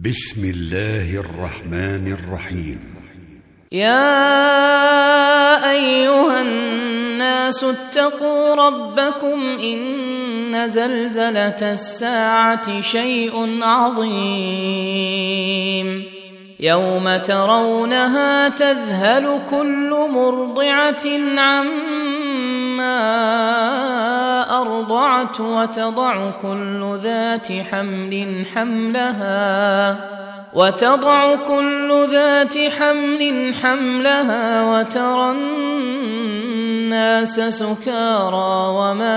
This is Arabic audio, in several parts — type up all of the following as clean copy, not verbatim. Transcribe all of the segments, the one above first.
بسم الله الرحمن الرحيم. يا أيها الناس اتقوا ربكم إن زلزلة الساعة شيء عظيم يوم ترونها تذهل كل مرضعة عما أرضعت وتضع كل ذات حمل حملها وترى الناس سكارى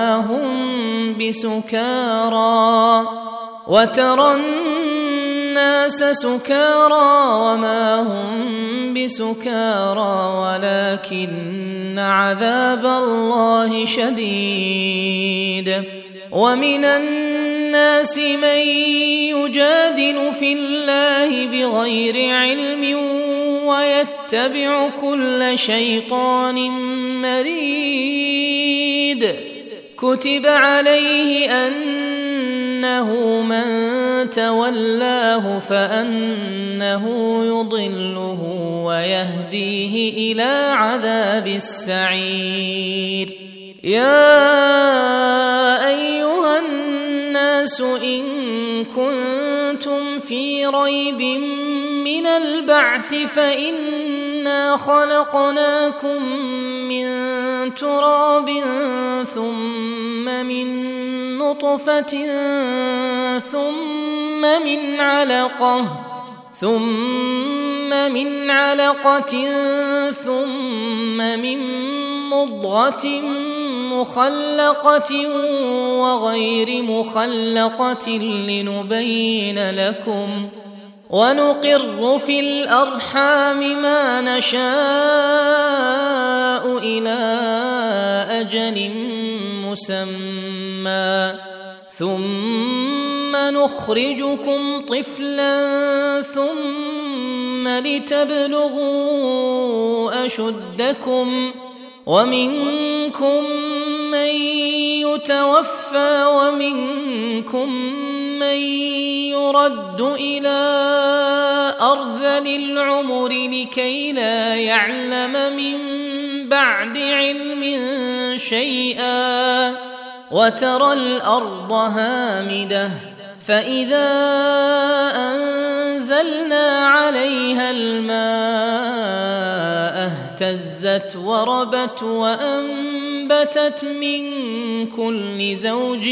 وما هم بسكارى ولكن عذاب الله شديد. ومن الناس من يجادل في الله بغير علم ويتبع كل شيطان مريد. كتب عليه أنه من تولاه فأنه يضله ويهديه إلى عذاب السعير. يا أيها الناس إن كنتم في ريب من البعث فإنا خلقناكم من تراب ثم من نطفة ثم من علقة ثم من مضغة مخلقة وغير مخلقة لنبين لكم ونقر في الأرحام ما نشاء إلى أجل مسمى ثم نخرجكم طفلا ثم لتبلغوا أشدكم ومنكم من يتوفى ومنكم من يرد إلى أرذل العمر لكي لا يعلم من بعد علم شيئا. وترى الأرض هامدة فإذا أنزلنا عليها الماء اهتزت وربت وأنبتت من كل زوج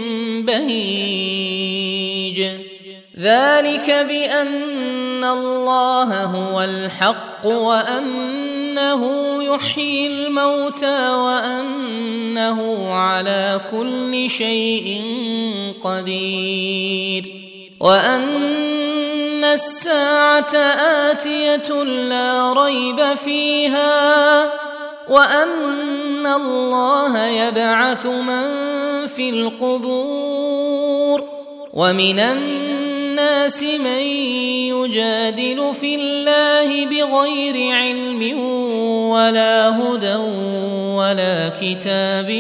بهيج. ذلك بأن الله هو الحق وأنه يحيي الموتى وأنه على كل شيء قدير وأن الساعة آتية لا ريب فيها وأن الله يبعث من في القبور. ومن الناس من يجادل في الله بغير علم ولا هدى ولا كتاب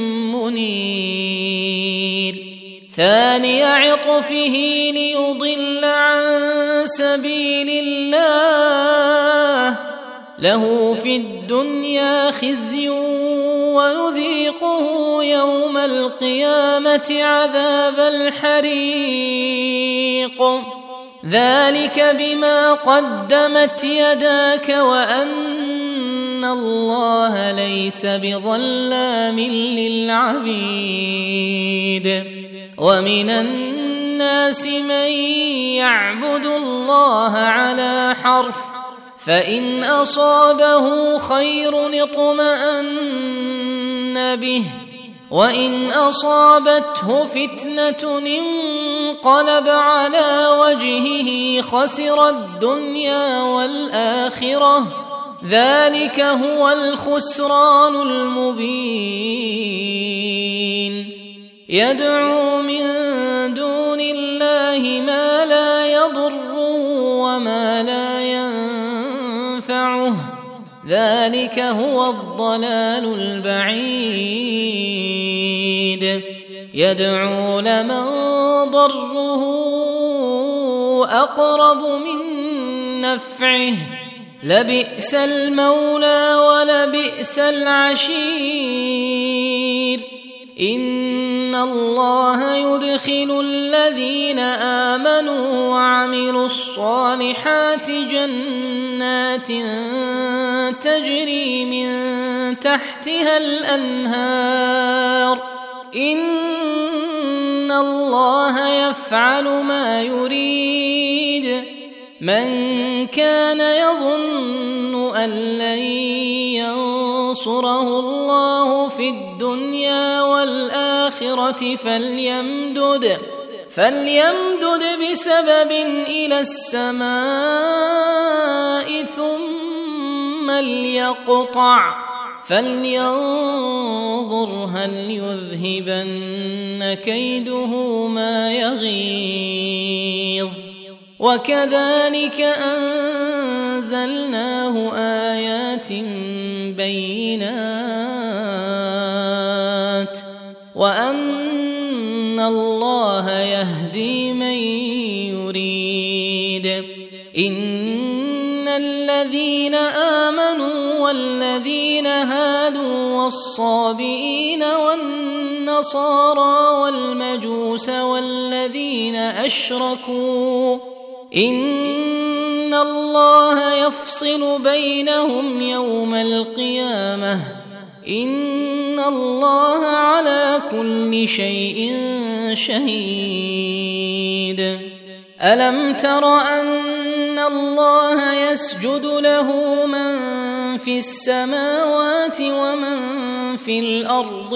منير. ثاني عطفه ليضل عن سبيل الله له في الدنيا خزي ونذيقه يوم القيامة عذاب الحريق. ذلك بما قدمت يداك وأن الله ليس بظلام للعبيد. ومن الناس من يعبد الله على حرف فإن أصابه خير اطمأن به وإن أصابته فتنة انقلب على وجهه خسر الدنيا والآخرة. ذلك هو الخسران المبين. يدعو من دون الله ما لا يضره وما لا ينفعه ذلك هو الضلال البعيد. يدعو لمن ضره أقرب من نفعه لبئس المولى ولبئس العشير إن الله يدخل الذين آمنوا وعملوا الصالحات جنات تجري من تحتها الأنهار إن الله يفعل ما يريد من كان يظن أن لن ينصره الله في الدنيا والآخرة فليمدد بسبب إلى السماء ثم ليقطع فلينظر هل يذهبن كيده ما يغيظ وكذلك أنزلناه آيات بينات وأن الله يهدي من يريد إن الذين آمنوا والذين هادوا والصابئين والنصارى والمجوس والذين أشركوا إن الله يفصل بينهم يوم القيامة إن الله على كل شيء شهيد ألم تر أن الله يسجد له من في السماوات ومن في الأرض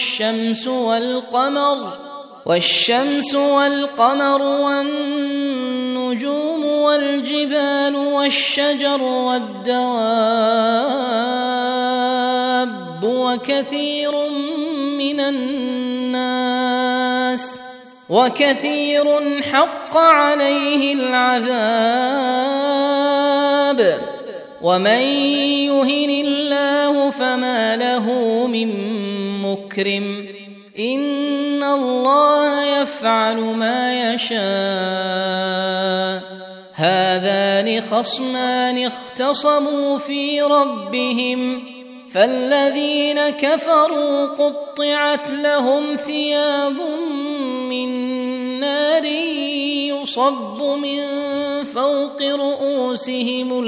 والشمس والقمر والنجوم والجبال والشجر والدواب وكثير حق عليه العذاب ومن يهن الله فما له من مكرم إن الله يفعل ما يشاء هذان خصمان اختصموا في ربهم فالذين كفروا قطعت لهم ثياب من نار يصب من فوق رؤوسهم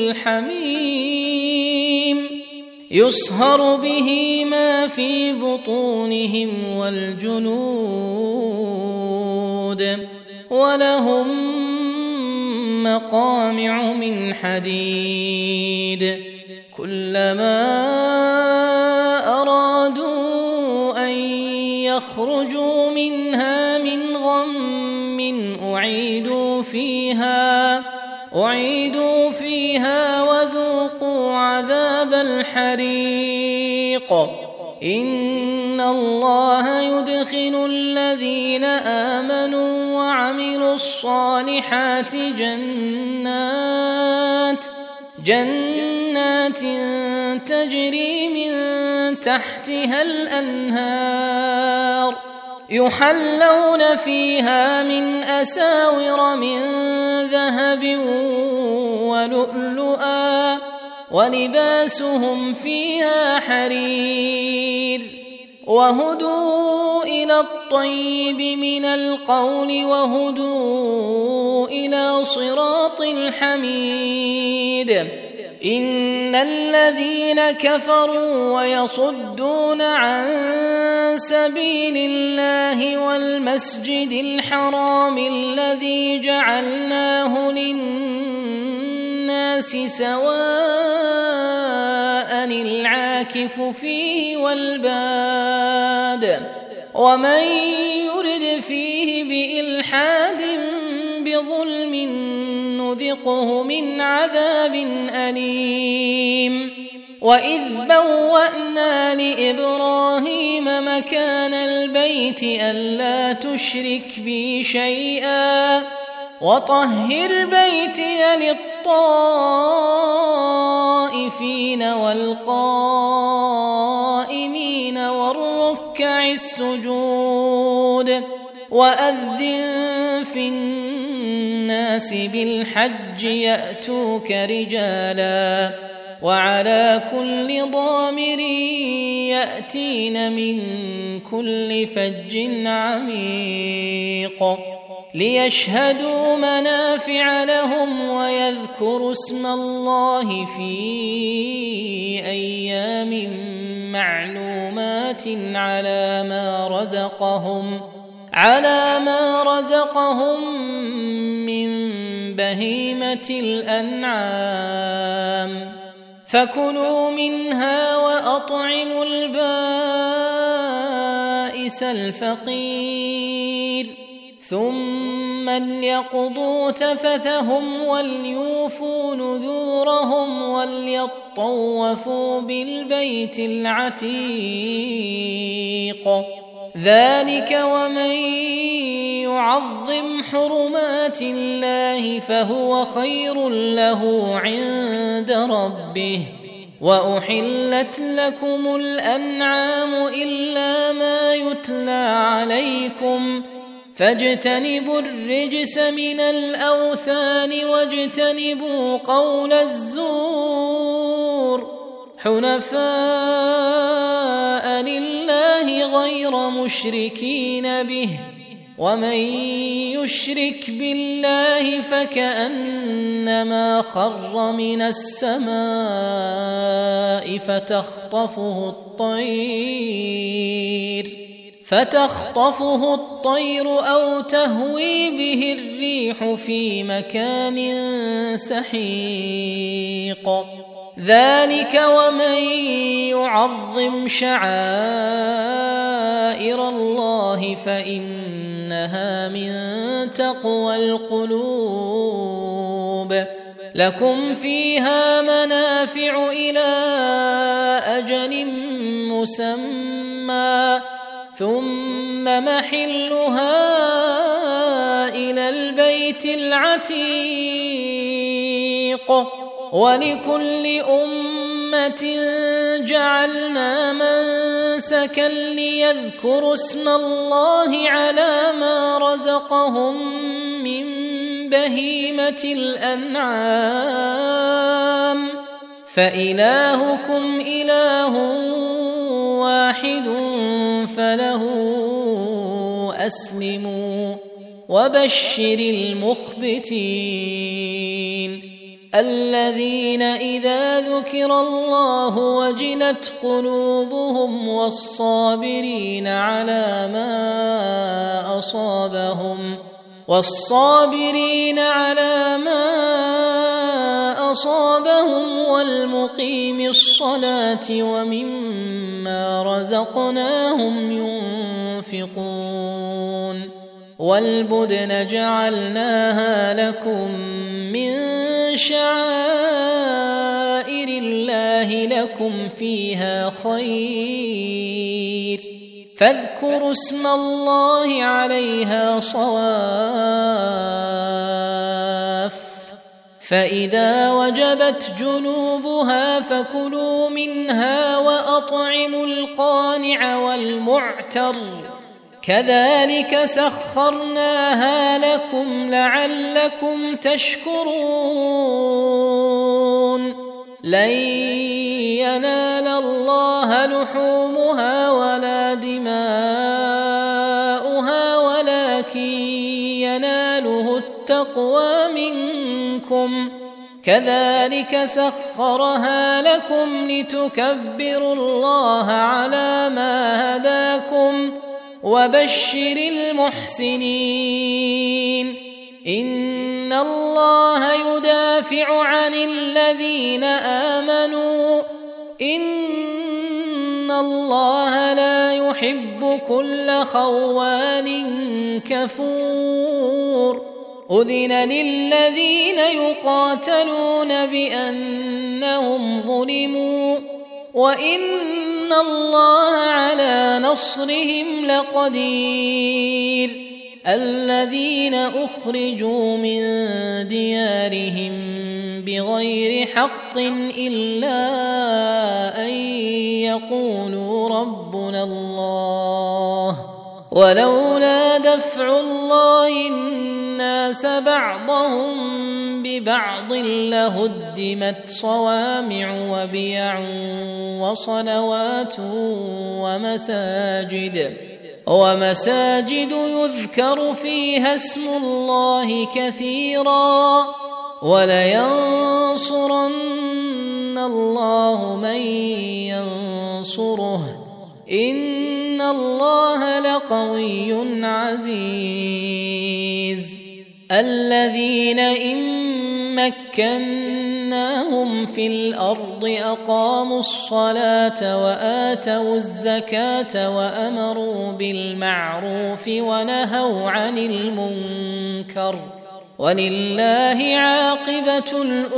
الحميم يصهر به ما في بطونهم والجلود ولهم مقامع من حديد كلما أرادوا أن يخرجوا منها من غم أعيدوا فيها وذوقوا عذاب الحريق إن الله يدخل الذين آمنوا وعملوا الصالحات جنات تجري من تحتها الأنهار يحلون فيها من أساور من ذهب ولؤلؤا ولباسهم فيها حرير وهدوا إلى الطيب من القول وهدوا إلى صراط الحميد إن الذين كفروا ويصدون عن سبيل الله والمسجد الحرام الذي جعلناه للناس سواء العاكف فيه والباد ومن يرد فيه بإلحاد بظلم نذقه من عذاب أليم وإذ بوأنا لإبراهيم مكان البيت ألا تشرك بي شيئا وطهر بيتي للطائفين والقائمين والركع السجود وأذن في الناس الناس بالحج يأتوك رجالا وعلى كل ضامر يأتين من كل فج عميق ليشهدوا منافع لهم ويذكروا اسم الله في أيام معلومات على ما رزقهم من بهيمة الأنعام فكلوا منها وأطعموا البائس الفقير ثم ليقضوا تفثهم وليوفوا نذورهم وليطوفوا بالبيت العتيق ذلك ومن يعظم حرمات الله فهو خير له عند ربه وأحلت لكم الأنعام إلا ما يتلى عليكم فاجتنبوا الرجس من الأوثان واجتنبوا قول الزور حنفاء لله غير مشركين به ومن يشرك بالله فكأنما خر من السماء فتخطفه الطير أو تهوي به الريح في مكان سحيق ذلك ومن يعظم شعائر الله فإنها من تقوى القلوب لكم فيها منافع إلى أجل مسمى ثم محلها إلى البيت العتيق ولكل أمة جعلنا منسكا ليذكروا اسم الله على ما رزقهم من بهيمة الأنعام فإلهكم إله واحد فله أسلموا وبشر المخبتين الذين إذا ذكر الله وجلت قلوبهم والصابرين على ما أصابهم والمقيم الصلاة ومما رزقناهم ينفقون والبدن جعلناها لكم من شعائر الله لكم فيها خير فاذكروا اسم الله عليها صواف فإذا وجبت جنوبها فكلوا منها وأطعموا القانع والمعتر كذلك سخرناها لكم لعلكم تشكرون لن ينال الله لحومها ولا دماؤها ولكن يناله التقوى منكم كذلك سخرها لكم لتكبروا الله على ما هداكم وبشر المحسنين إن الله يدافع عن الذين آمنوا إن الله لا يحب كل خوان كفور أذن للذين يقاتلون بأنهم ظلموا وإن الله على نصرهم لقدير الذين أخرجوا من ديارهم بغير حق إلا أن يقولوا ربنا الله ولولا دفع الله الناس الناس بعضهم ببعض لهدمت صوامع وبيع وصلوات ومساجد يذكر فيها اسم الله كثيرا ولينصرن الله من ينصره إن الله لقوي عزيز الذين إن مكناهم في الأرض أقاموا الصلاة وآتوا الزكاة وأمروا بالمعروف ونهوا عن المنكر ولله عاقبة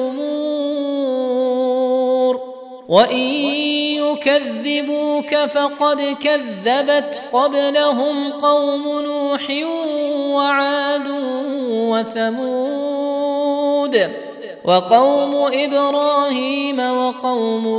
الأمور وإن يكذبوك فقد كذبت قبلهم قوم نوح وعاد وثمود وقوم إبراهيم وقوم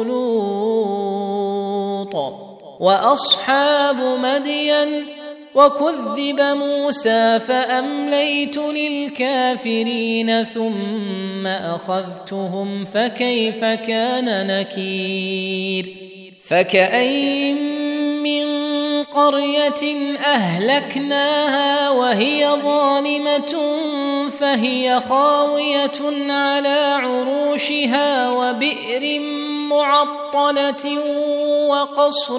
لوط وأصحاب مدين وكذب موسى فأمليت للكافرين ثم أخذتهم فكيف كان نكير فكأين من قرية أهلكناها وهي ظالمة فهي خاوية على عروشها وبئر معطلة وقصر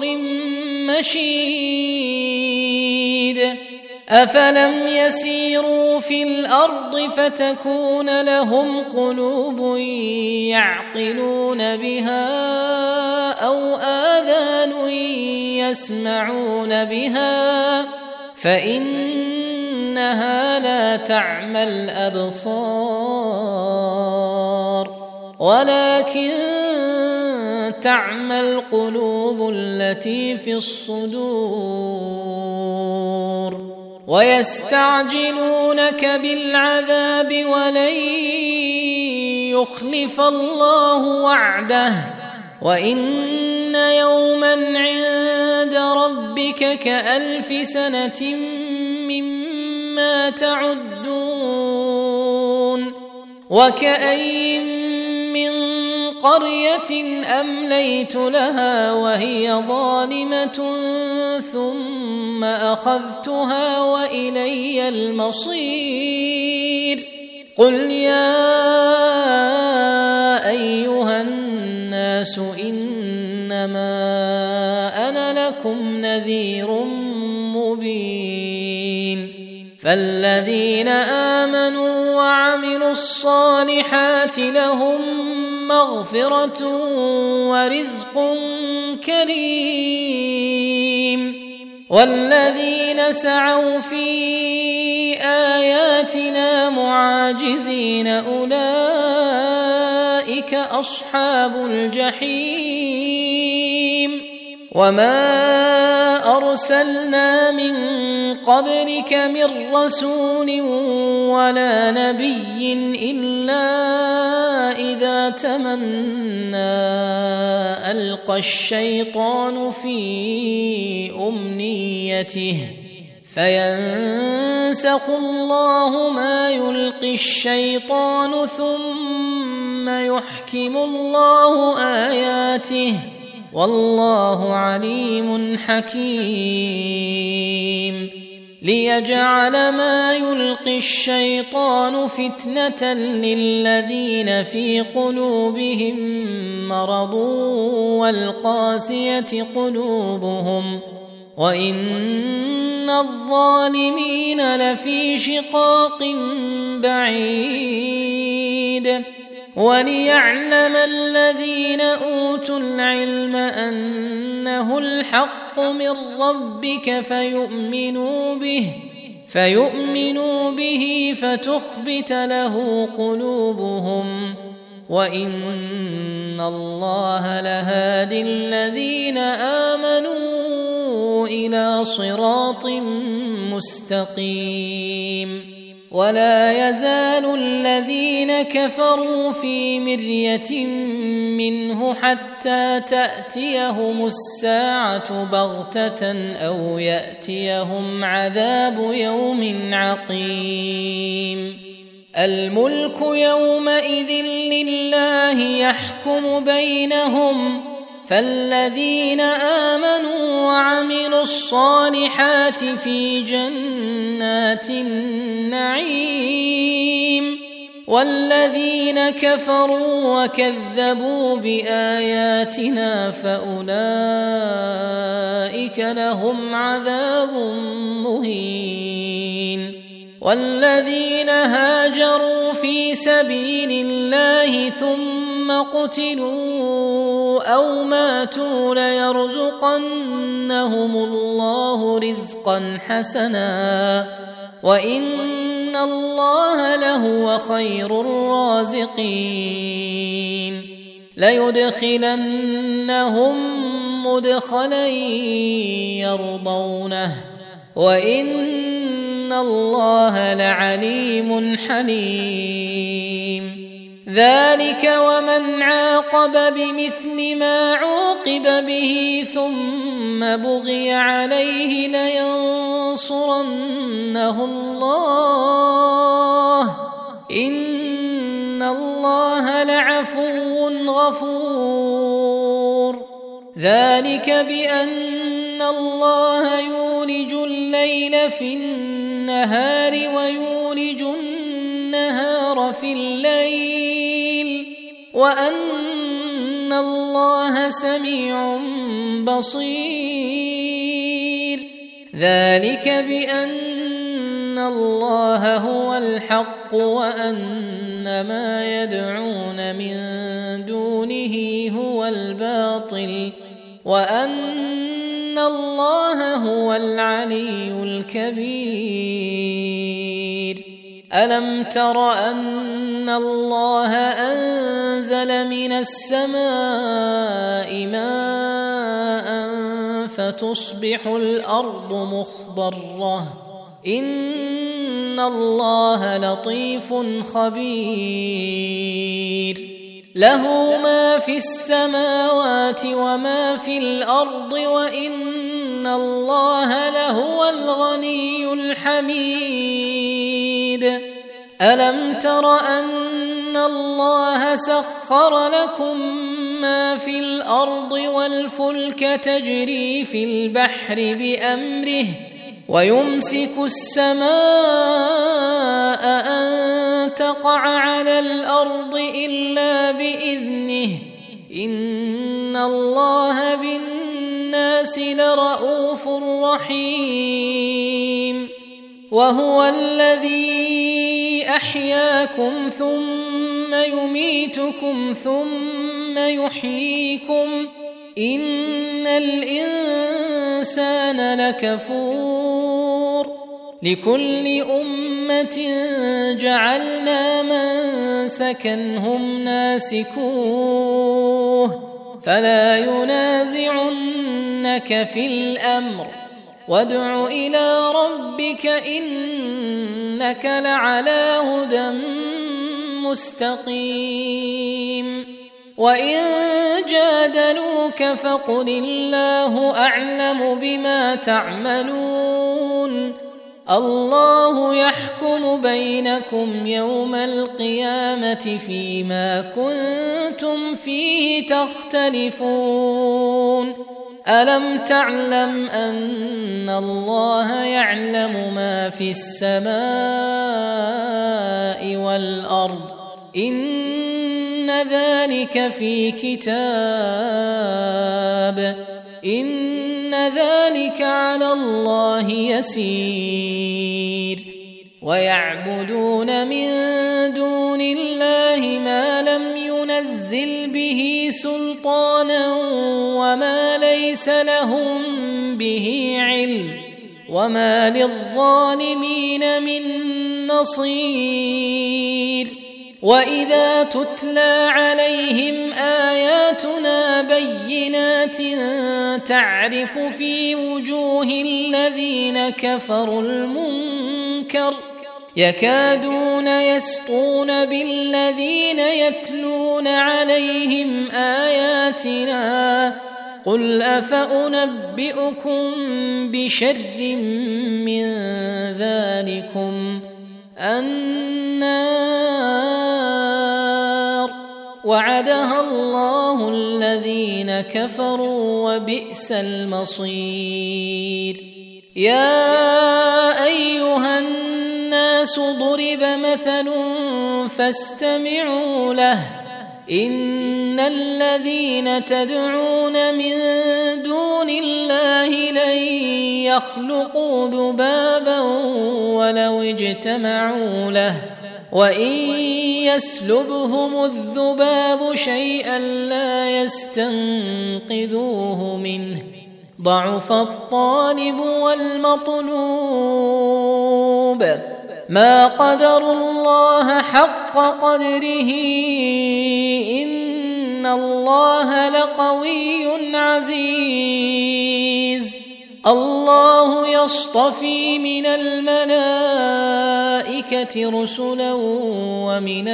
مشيد أفلم يسيروا في الأرض فتكون لهم قلوب يعقلون بها أو آذان يسمعون بها فإنها لا تعمى الأبصار ولكن تعمى القلوب التي في الصدور ويستعجلونك بالعذاب ولن يخلف الله وعده وإن يوما عند ربك كألف سنة مما تعدون وكأين من قرية أمليت لها وهي ظالمة ثم أخذتها وإلي المصير قل يا أيها الناس إنما أنا لكم نذير مبين فالذين آمنوا وعملوا الصالحات لهم مغفرة ورزق كريم والذين سعوا في آياتنا معاجزين أولئك أصحاب الجحيم وما أرسلنا من قبلك من رسول ولا نبي إلا إذا تمنى ألقى الشيطان في أمنيته فينسخ الله ما يلقي الشيطان ثم يحكم الله آياته والله عليم حكيم ليجعل ما يلقي الشيطان فتنة للذين في قلوبهم مرض والقاسية قلوبهم وإن الظالمين لفي شقاق بعيد وليعلم الذين أوتوا العلم أنه الحق من ربك فيؤمنوا به فتخبت له قلوبهم وإن الله لهادي الذين آمنوا إلى صراط مستقيم ولا يزال الذين كفروا في مرية منه حتى تأتيهم الساعة بغتة أو يأتيهم عذاب يوم عقيم الملك يومئذ لله يحكم بينهم فالذين آمنوا وعملوا الصالحات في جنات النعيم والذين كفروا وكذبوا بآياتنا فأولئك لهم عذاب مهين والذين هاجروا في سبيل الله ثم قتلوا أو ماتوا ليرزقنهم الله رزقا حسنا وإن الله لهو خير الرازقين ليدخلنهم مدخلا يرضونه وإن الله لعليم حليم ذلك ومن عاقب بمثل ما عوقب به ثم بغي عليه لينصرنه الله إن الله لعفو غفور ذلك بأن الله يولج الليل في النهار ويولج النهار في الليل وأن الله سميع بصير ذلك بأن الله هو الحق وأن ما يدعون من دونه هو الباطل وأن الله هو العلي الكبير ألم تر أن الله أنزل من السماء ماء فتصبح الأرض مخضرة إن الله لطيف خبير له ما في السماوات وما في الأرض وإن الله لهو الغني الحميد ألم تر أن الله سخر لكم ما في الأرض والفلك تجري في البحر بأمره ويمسك السماء أن تقع على الأرض إلا بإذنه إن الله بالناس لرؤوف رحيم وهو الذي أحياكم ثم يميتكم ثم يحييكم إن الإنسان لكفور لكل أمة جعلنا منسكا هم ناسكوه فلا ينازعنك في الأمر وادع إلى ربك إنك لعلى هدى مستقيم وإن جادلوك فقل الله أعلم بما تعملون الله يحكم بينكم يوم القيامة فيما كنتم فيه تختلفون ألم تعلم أن الله يعلم ما في السماء والأرض إن ذلك في كتاب إن ذلك على الله يسير ويعبدون من دون الله ما لم ينزل به سلطانا وما ليس لهم به علم وما للظالمين من نصير وإذا تتلى عليهم آياتنا بينات تعرف في وجوه الذين كفروا المنكر يكادون يسطون بالذين يتلون عليهم آياتنا قل أفأنبئكم بشر من ذلكم النار وعدها الله الذين كفروا وبئس المصير. يا أيها الناس ضرب مثل فاستمعوا له إن الذين تدعون من دون الله لن يخلقوا ذبابا ولو اجتمعوا له وإن يسلبهم الذباب شيئا لا يستنقذوه منه ضعف الطالب والمطلوب ما قدروا الله حق قدره إن الله لقوي عزيز. الله يصطفي من الملائكة رسلا ومن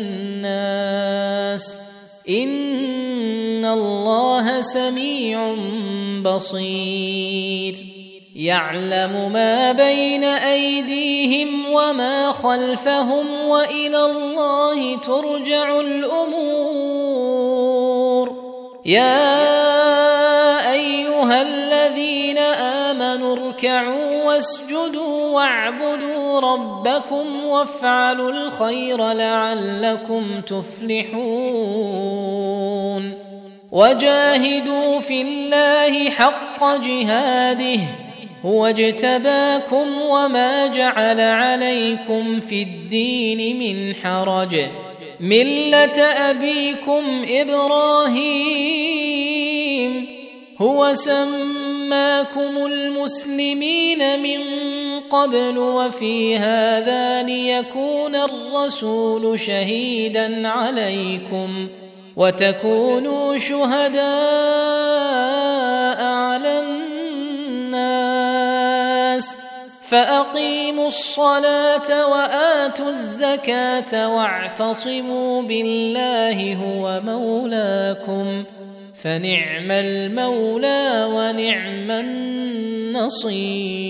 الناس إن الله سميع بصير. يعلم ما بين أيديهم وما خلفهم وإلى الله ترجع الأمور. يا أيها الذين آمنوا اركعوا واسجدوا واعبدوا ربكم وافعلوا الخير لعلكم تفلحون. وجاهدوا في الله حق جهاده هو اجتباكم وما جعل عليكم في الدين من حرج ملة أبيكم إبراهيم هو سماكم المسلمين من قبل وفي هذا ليكون الرسول شهيدا عليكم وتكونوا شهداء على الناس فأقيموا الصلاة وآتوا الزكاة واعتصموا بالله هو مولاكم فنعم المولى ونعم النصير.